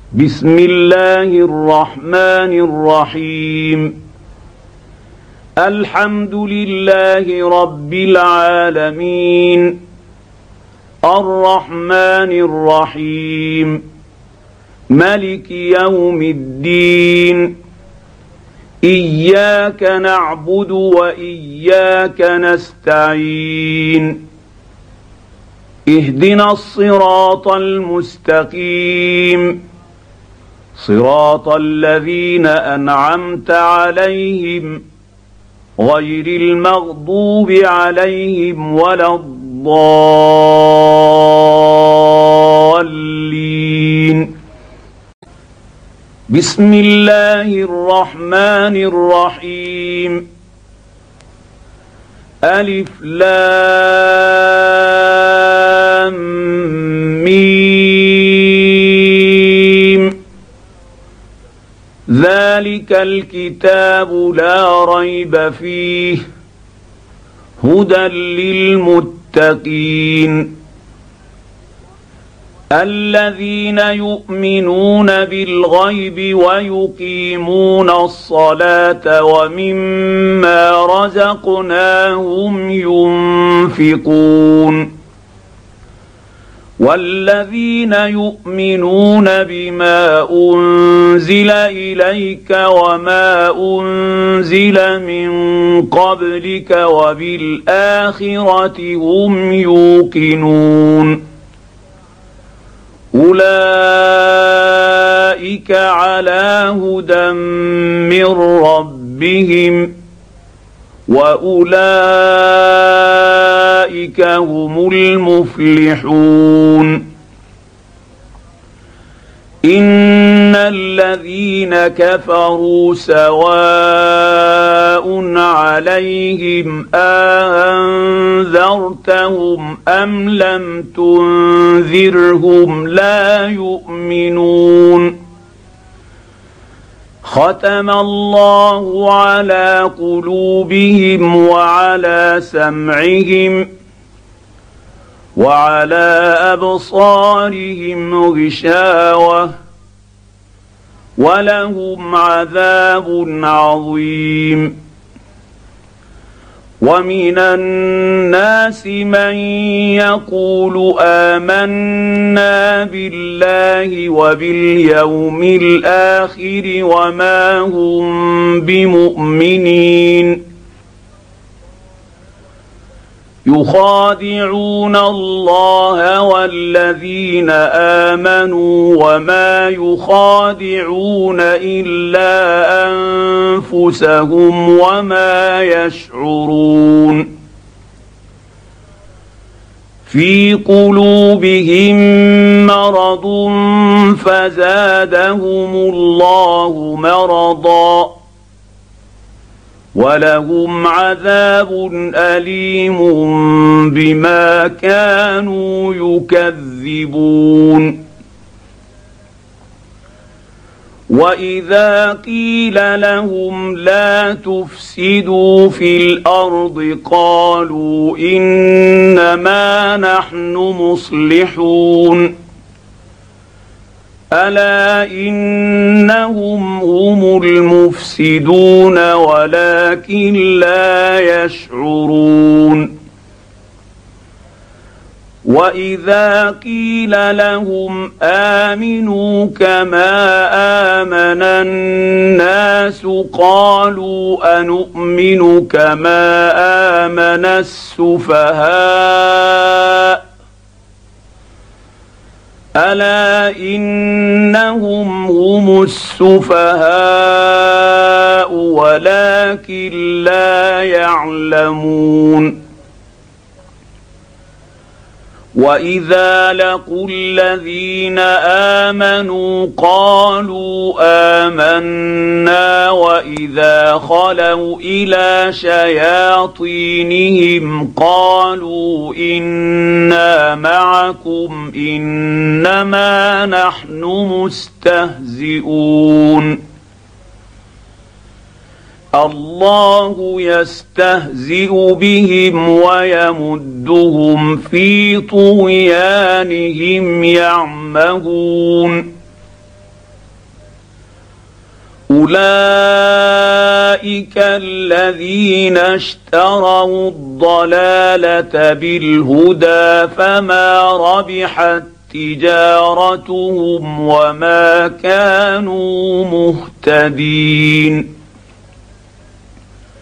بسم الله الرحمن الرحيم. الحمد لله رب العالمين، الرحمن الرحيم، ملك يوم الدين، إياك نعبد وإياك نستعين، اهدنا الصراط المستقيم، صراط الذين أنعمت عليهم غير المغضوب عليهم ولا الضالين. بسم الله الرحمن الرحيم. ألف لام ميم. ذلك الكتاب لا ريب فيه هدى للمتقين الذين يؤمنون بالغيب ويقيمون الصلاة ومما رزقناهم ينفقون والذين يؤمنون بما أنزل إليك وما أنزل من قبلك وبالآخرة هم يوقنون أولئك على هدى من ربهم وأولئك هم المفلحون. إن الذين كفروا سواء عليهم أنذرتهم أم لم تنذرهم لا يؤمنون. ختم الله على قلوبهم وعلى سمعهم وعلى أبصارهم غشاوة ولهم عذاب عظيم. ومن الناس من يقول آمنا بالله وباليوم الآخر وما هم بمؤمنين يخادعون الله والذين آمنوا وما يخادعون إلا أنفسهم وما يشعرون. في قلوبهم مرض فزادهم الله مرضا ولهم عذاب أليم بما كانوا يكذبون. وإذا قيل لهم لا تفسدوا في الأرض قالوا إنما نحن مصلحون ألا إنهم هم المفسدون ولكن لا يشعرون. وإذا قيل لهم آمنوا كما آمن الناس قالوا أنؤمن كما آمن السفهاء ألا إنهم هم السفهاء ولكن لا يعلمون. وإذا لقوا الذين آمنوا قالوا آمنا وإذا خلوا إلى شياطينهم قالوا إنا معكم إنما نحن مستهزئون. الله يستهزئ بهم ويمدهم في طغيانهم يعمهون. اولئك الذين اشتروا الضلاله بالهدى فما ربحت تجارتهم وما كانوا مهتدين.